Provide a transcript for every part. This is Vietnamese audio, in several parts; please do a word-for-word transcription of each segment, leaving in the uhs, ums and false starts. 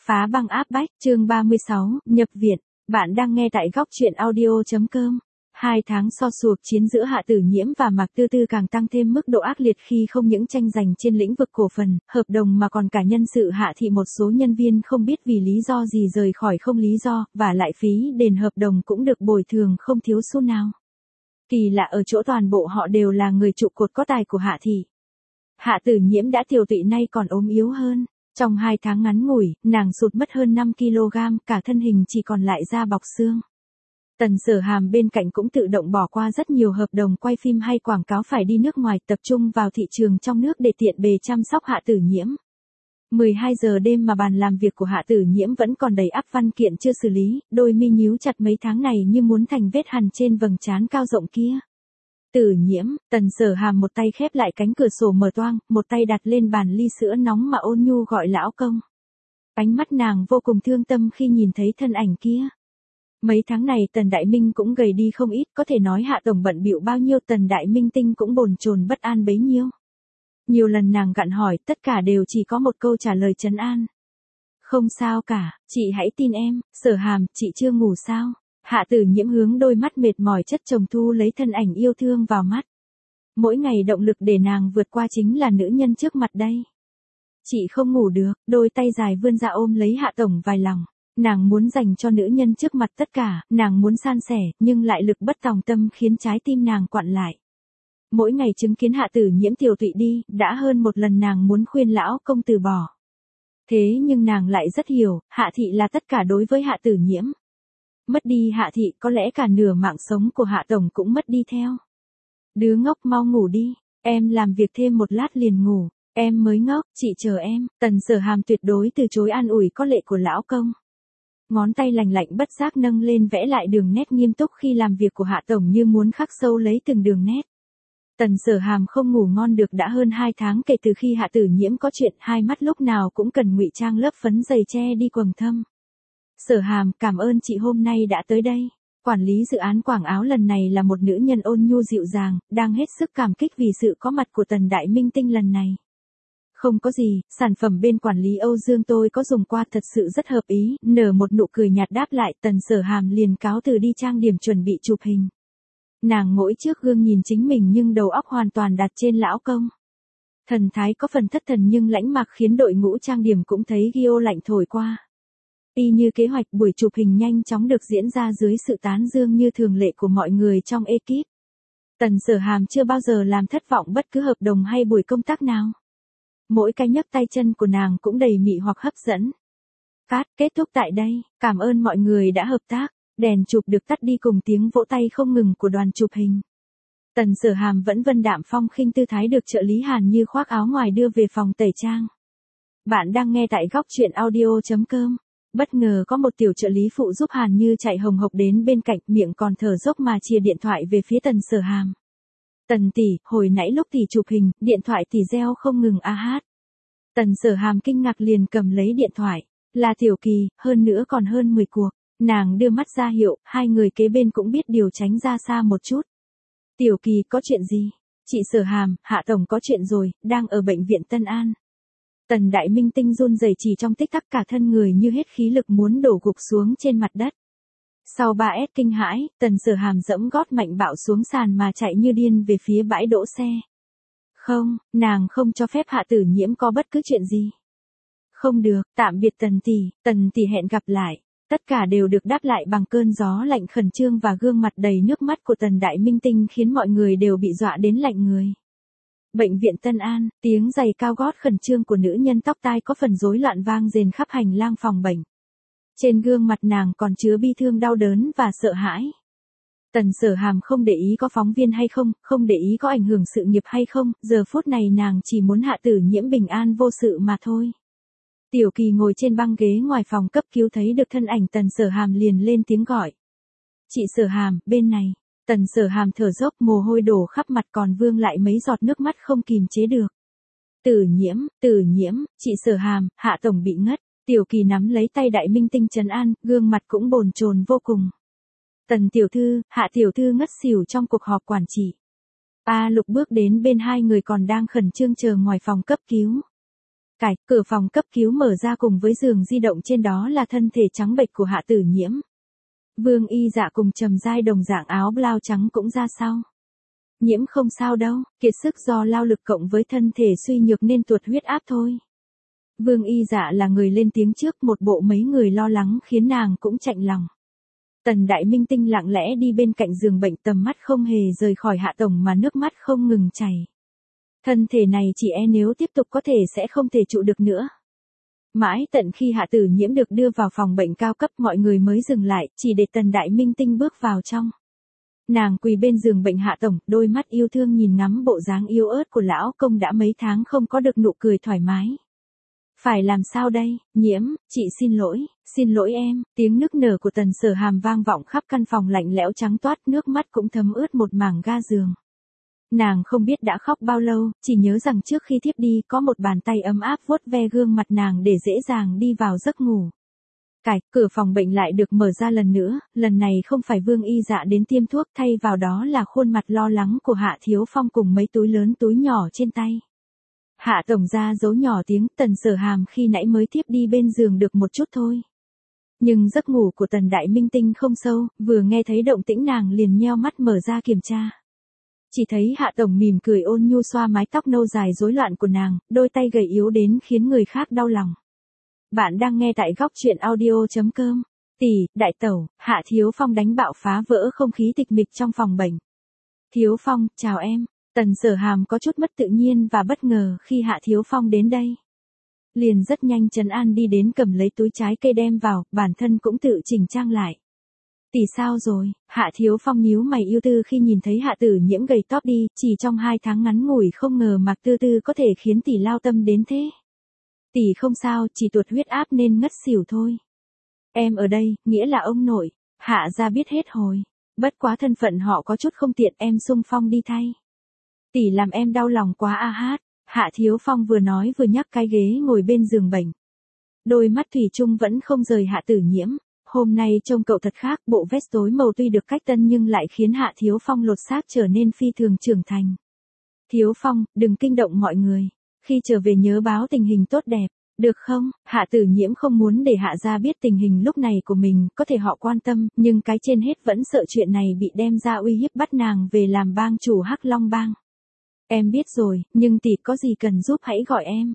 Phá băng áp bách, chương ba mươi sáu, nhập viện. Bạn đang nghe tại góc truyện audio chấm com. Hai tháng so sụp chiến giữa Hạ Tử Nhiễm và Mạc Tư Tư càng tăng thêm mức độ ác liệt khi không những tranh giành trên lĩnh vực cổ phần, hợp đồng mà còn cả nhân sự Hạ thị một số nhân viên không biết vì lý do gì rời khỏi không lý do, và lại phí đền hợp đồng cũng được bồi thường không thiếu xu nào. Kỳ lạ ở chỗ toàn bộ họ đều là người trụ cột có tài của Hạ thị. Hạ Tử Nhiễm đã tiều tụy nay còn ốm yếu hơn. Trong hai tháng ngắn ngủi, nàng sụt mất hơn năm ki lô gam, cả thân hình chỉ còn lại da bọc xương. Tần Sở Hàm bên cạnh cũng tự động bỏ qua rất nhiều hợp đồng quay phim hay quảng cáo phải đi nước ngoài, tập trung vào thị trường trong nước để tiện bề chăm sóc Hạ Tử Nhiễm. mười hai giờ đêm mà bàn làm việc của Hạ Tử Nhiễm vẫn còn đầy ắp văn kiện chưa xử lý, đôi mi nhíu chặt mấy tháng này như muốn thành vết hằn trên vầng trán cao rộng kia. Tử Nhiễm, Tần Sở Hàm một tay khép lại cánh cửa sổ mở toang, một tay đặt lên bàn ly sữa nóng mà ôn nhu gọi lão công. Ánh mắt nàng vô cùng thương tâm khi nhìn thấy thân ảnh kia. Mấy tháng này Tần Đại Minh cũng gầy đi không ít, có thể nói Hạ tổng bận bịu bao nhiêu Tần Đại Minh tinh cũng bồn chồn bất an bấy nhiêu. Nhiều lần nàng gặn hỏi, tất cả đều chỉ có một câu trả lời trấn an. Không sao cả, chị hãy tin em. Sở Hàm, chị chưa ngủ sao? Hạ Tử Nhiễm hướng đôi mắt mệt mỏi chất chồng thu lấy thân ảnh yêu thương vào mắt. Mỗi ngày động lực để nàng vượt qua chính là nữ nhân trước mặt đây. Chị không ngủ được, đôi tay dài vươn ra ôm lấy Hạ tổng vài lòng. Nàng muốn dành cho nữ nhân trước mặt tất cả, nàng muốn san sẻ, nhưng lại lực bất tòng tâm khiến trái tim nàng quặn lại. Mỗi ngày chứng kiến Hạ Tử Nhiễm tiều tụy đi, đã hơn một lần nàng muốn khuyên lão công từ bỏ. Thế nhưng nàng lại rất hiểu, Hạ thị là tất cả đối với Hạ Tử Nhiễm. Mất đi Hạ thị, có lẽ cả nửa mạng sống của Hạ tổng cũng mất đi theo. Đứa ngốc mau ngủ đi, em làm việc thêm một lát liền ngủ, em mới ngốc, chị chờ em. Tần Sở Hàm tuyệt đối từ chối an ủi có lệ của lão công. Ngón tay lành lạnh bất giác nâng lên vẽ lại đường nét nghiêm túc khi làm việc của Hạ tổng như muốn khắc sâu lấy từng đường nét. Tần Sở Hàm không ngủ ngon được đã hơn hai tháng kể từ khi Hạ Tử Nhiễm có chuyện, hai mắt lúc nào cũng cần ngụy trang lớp phấn dày che đi quầng thâm. Sở Hàm, cảm ơn chị hôm nay đã tới đây. Quản lý dự án quảng áo lần này là một nữ nhân ôn nhu dịu dàng, đang hết sức cảm kích vì sự có mặt của Tần Đại Minh tinh lần này. Không có gì, sản phẩm bên quản lý Âu Dương tôi có dùng qua thật sự rất hợp ý, nở một nụ cười nhạt đáp lại. Tần Sở Hàm liền cáo từ đi trang điểm chuẩn bị chụp hình. Nàng ngồi trước gương nhìn chính mình nhưng đầu óc hoàn toàn đặt trên lão công. Thần thái có phần thất thần nhưng lãnh mạc khiến đội ngũ trang điểm cũng thấy ghi ô lạnh thổi qua. Y như kế hoạch, buổi chụp hình nhanh chóng được diễn ra dưới sự tán dương như thường lệ của mọi người trong ekip. Tần Sở Hàm chưa bao giờ làm thất vọng bất cứ hợp đồng hay buổi công tác nào. Mỗi cái nhấc tay chân của nàng cũng đầy mị hoặc hấp dẫn. Cát, kết thúc tại đây, cảm ơn mọi người đã hợp tác. Đèn chụp được tắt đi cùng tiếng vỗ tay không ngừng của đoàn chụp hình. Tần Sở Hàm vẫn vân đạm phong khinh tư thái được trợ lý Hàn Như khoác áo ngoài đưa về phòng tẩy trang. Bạn đang nghe tại góc truyện audio chấm com. Bất ngờ có một tiểu trợ lý phụ giúp Hàn Như chạy hồng hộc đến bên cạnh, miệng còn thở dốc mà chìa điện thoại về phía Tần Sở Hàm. Tần tỷ, hồi nãy lúc tỷ chụp hình, điện thoại tỷ reo không ngừng a hát. Tần Sở Hàm kinh ngạc liền cầm lấy điện thoại. Là Tiểu Kỳ, hơn nữa còn hơn mười cuộc. Nàng đưa mắt ra hiệu, hai người kế bên cũng biết điều tránh ra xa một chút. Tiểu Kỳ, có chuyện gì? Chị Sở Hàm, Hạ tổng có chuyện rồi, đang ở bệnh viện Tân An. Tần Đại Minh tinh run rẩy chỉ trong tích tắc, cả thân người như hết khí lực muốn đổ gục xuống trên mặt đất. Sau ba ét kinh hãi, Tần Sở Hàm dẫm gót mạnh bạo xuống sàn mà chạy như điên về phía bãi đỗ xe. Không, nàng không cho phép Hạ Tử Nhiễm có bất cứ chuyện gì. Không được, tạm biệt Tần tỷ, Tần tỷ hẹn gặp lại. Tất cả đều được đáp lại bằng cơn gió lạnh khẩn trương và gương mặt đầy nước mắt của Tần Đại Minh tinh khiến mọi người đều bị dọa đến lạnh người. Bệnh viện Tân An, tiếng giày cao gót khẩn trương của nữ nhân tóc tai có phần rối loạn vang rền khắp hành lang phòng bệnh. Trên gương mặt nàng còn chứa bi thương đau đớn và sợ hãi. Tần Sở Hàm không để ý có phóng viên hay không, không để ý có ảnh hưởng sự nghiệp hay không, giờ phút này nàng chỉ muốn Hạ Tử Nhiễm bình an vô sự mà thôi. Tiểu Kỳ ngồi trên băng ghế ngoài phòng cấp cứu thấy được thân ảnh Tần Sở Hàm liền lên tiếng gọi. Chị Sở Hàm, bên này. Tần Sở Hàm thở dốc, mồ hôi đổ khắp mặt còn vương lại mấy giọt nước mắt không kìm chế được. Tử Nhiễm, Tử Nhiễm, chị Sở Hàm, Hạ tổng bị ngất. Tiểu Kỳ nắm lấy tay Đại Minh tinh trấn an, gương mặt cũng bồn chồn vô cùng. Tần tiểu thư, Hạ tiểu thư ngất xỉu trong cuộc họp quản trị. A Lục bước đến bên hai người còn đang khẩn trương chờ ngoài phòng cấp cứu. Cải, cửa phòng cấp cứu mở ra cùng với giường di động trên đó là thân thể trắng bệch của Hạ Tử Nhiễm. Vương Y Dạ cùng Trầm Giai đồng dạng áo blau trắng cũng ra sau. Nhiễm không sao đâu, kiệt sức do lao lực cộng với thân thể suy nhược nên tuột huyết áp thôi. Vương Y Dạ là người lên tiếng trước, một bộ mấy người lo lắng khiến nàng cũng chạnh lòng. Tần Đại Minh Tinh lặng lẽ đi bên cạnh giường bệnh, tầm mắt không hề rời khỏi Hạ Tổng mà nước mắt không ngừng chảy. Thân thể này chỉ e nếu tiếp tục có thể sẽ không thể trụ được nữa. Mãi tận khi Hạ Tử Nhiễm được đưa vào phòng bệnh cao cấp mọi người mới dừng lại, chỉ để Tần Đại Minh Tinh bước vào trong. Nàng quỳ bên giường bệnh Hạ Tổng, đôi mắt yêu thương nhìn ngắm bộ dáng yếu ớt của lão công đã mấy tháng không có được nụ cười thoải mái. Phải làm sao đây, Nhiễm, chị xin lỗi, xin lỗi em, tiếng nức nở của Tần Sở Hàm vang vọng khắp căn phòng lạnh lẽo trắng toát, nước mắt cũng thấm ướt một mảng ga giường. Nàng không biết đã khóc bao lâu, chỉ nhớ rằng trước khi thiếp đi có một bàn tay ấm áp vuốt ve gương mặt nàng để dễ dàng đi vào giấc ngủ. Cải, cửa phòng bệnh lại được mở ra lần nữa, lần này không phải Vương Y Dạ đến tiêm thuốc, thay vào đó là khuôn mặt lo lắng của Hạ Thiếu Phong cùng mấy túi lớn túi nhỏ trên tay. Hạ Tổng ra dấu nhỏ tiếng, Tần Sở Hàm khi nãy mới tiếp đi bên giường được một chút thôi. Nhưng giấc ngủ của Tần Đại Minh Tinh không sâu, vừa nghe thấy động tĩnh nàng liền nheo mắt mở ra kiểm tra. Chỉ thấy Hạ Tổng mỉm cười ôn nhu xoa mái tóc nâu dài rối loạn của nàng, đôi tay gầy yếu đến khiến người khác đau lòng. Bạn đang nghe tại góc truyện audio chấm com. Tỷ, đại tẩu, Hạ Thiếu Phong đánh bạo phá vỡ không khí tịch mịch trong phòng bệnh. Thiếu Phong, chào em. Tần Sở Hàm có chút mất tự nhiên và bất ngờ khi Hạ Thiếu Phong đến đây. Liền rất nhanh trấn an đi đến cầm lấy túi trái cây đem vào, bản thân cũng tự chỉnh trang lại. Tỷ sao rồi? Hạ Thiếu Phong nhíu mày yêu tư khi nhìn thấy Hạ Tử Nhiễm gầy tóp đi, chỉ trong hai tháng ngắn ngủi không ngờ Mạc Tư Tư có thể khiến tỷ lao tâm đến thế. Tỷ không sao, chỉ tuột huyết áp nên ngất xỉu thôi. Em ở đây, nghĩa là ông nội. Hạ gia biết hết hồi. Bất quá thân phận họ có chút không tiện, em xung phong đi thay. Tỷ làm em đau lòng quá a hát. Hạ Thiếu Phong vừa nói vừa nhắc cái ghế ngồi bên giường bệnh. Đôi mắt thủy chung vẫn không rời Hạ Tử Nhiễm. Hôm nay trông cậu thật khác, bộ vest tối màu tuy được cách tân nhưng lại khiến Hạ Thiếu Phong lột xác trở nên phi thường trưởng thành. Thiếu Phong, đừng kinh động mọi người. Khi trở về nhớ báo tình hình tốt đẹp, được không? Hạ Tử Nhiễm không muốn để Hạ gia biết tình hình lúc này của mình, có thể họ quan tâm, nhưng cái trên hết vẫn sợ chuyện này bị đem ra uy hiếp bắt nàng về làm bang chủ Hắc Long Bang. Em biết rồi, nhưng tỷ có gì cần giúp hãy gọi em.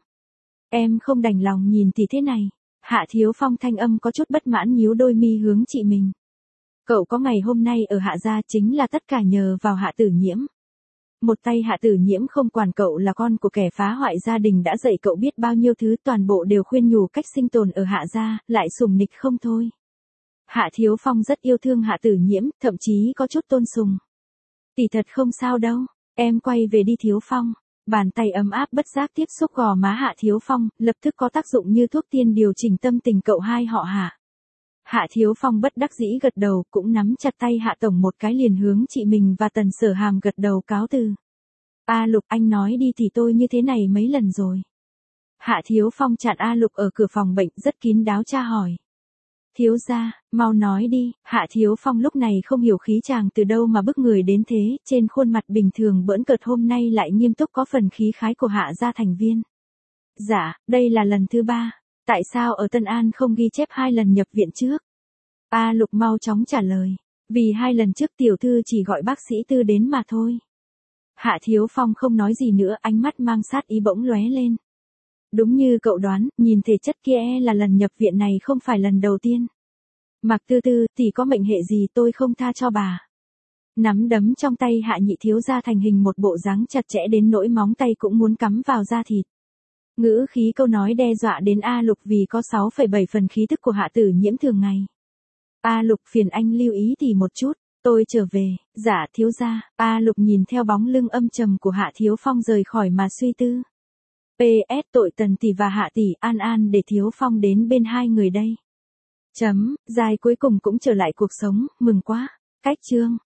Em không đành lòng nhìn tỷ thế này. Hạ Thiếu Phong thanh âm có chút bất mãn nhíu đôi mi hướng chị mình. Cậu có ngày hôm nay ở Hạ gia chính là tất cả nhờ vào Hạ Tử Nhiễm. Một tay Hạ Tử Nhiễm không quản cậu là con của kẻ phá hoại gia đình đã dạy cậu biết bao nhiêu thứ, toàn bộ đều khuyên nhủ cách sinh tồn ở Hạ gia, lại sùng nịch không thôi. Hạ Thiếu Phong rất yêu thương Hạ Tử Nhiễm, thậm chí có chút tôn sùng. Tỷ thật không sao đâu, em quay về đi Thiếu Phong. Bàn tay ấm áp bất giác tiếp xúc gò má Hạ Thiếu Phong, lập tức có tác dụng như thuốc tiên điều chỉnh tâm tình cậu hai họ Hạ. Hạ Thiếu Phong bất đắc dĩ gật đầu, cũng nắm chặt tay Hạ Tổng một cái liền hướng chị mình và Tần Sở Hàm gật đầu cáo từ. A Lục, anh nói đi thì tôi như thế này mấy lần rồi. Hạ Thiếu Phong chặn A Lục ở cửa phòng bệnh rất kín đáo tra hỏi. Thiếu gia, mau nói đi. Hạ Thiếu Phong lúc này không hiểu khí chàng từ đâu mà bức người đến thế, trên khuôn mặt bình thường bỡn cợt hôm nay lại nghiêm túc có phần khí khái của Hạ gia thành viên. Dạ, đây là lần thứ ba. Tại sao ở Tân An không ghi chép hai lần nhập viện trước? A Lục mau chóng trả lời. Vì hai lần trước tiểu thư chỉ gọi bác sĩ Tư đến mà thôi. Hạ Thiếu Phong không nói gì nữa, ánh mắt mang sát ý bỗng lóe lên. Đúng như cậu đoán, nhìn thể chất kia là lần nhập viện này không phải lần đầu tiên. Mạc Tư Tư, tỷ có mệnh hệ gì tôi không tha cho bà. Nắm đấm trong tay Hạ nhị thiếu gia thành hình một bộ dáng chặt chẽ đến nỗi móng tay cũng muốn cắm vào da thịt. Ngữ khí câu nói đe dọa đến A Lục vì có sáu phẩy bảy phần khí tức của Hạ Tử Nhiễm thường ngày. A Lục phiền anh lưu ý tỷ một chút, tôi trở về. Dạ thiếu gia. A Lục nhìn theo bóng lưng âm trầm của Hạ Thiếu Phong rời khỏi mà suy tư. pê ét tội Tần tỷ và Hạ tỷ an an để Thiếu Phong đến bên hai người đây. Chấm, dài cuối cùng cũng trở lại cuộc sống, mừng quá. Cách chương.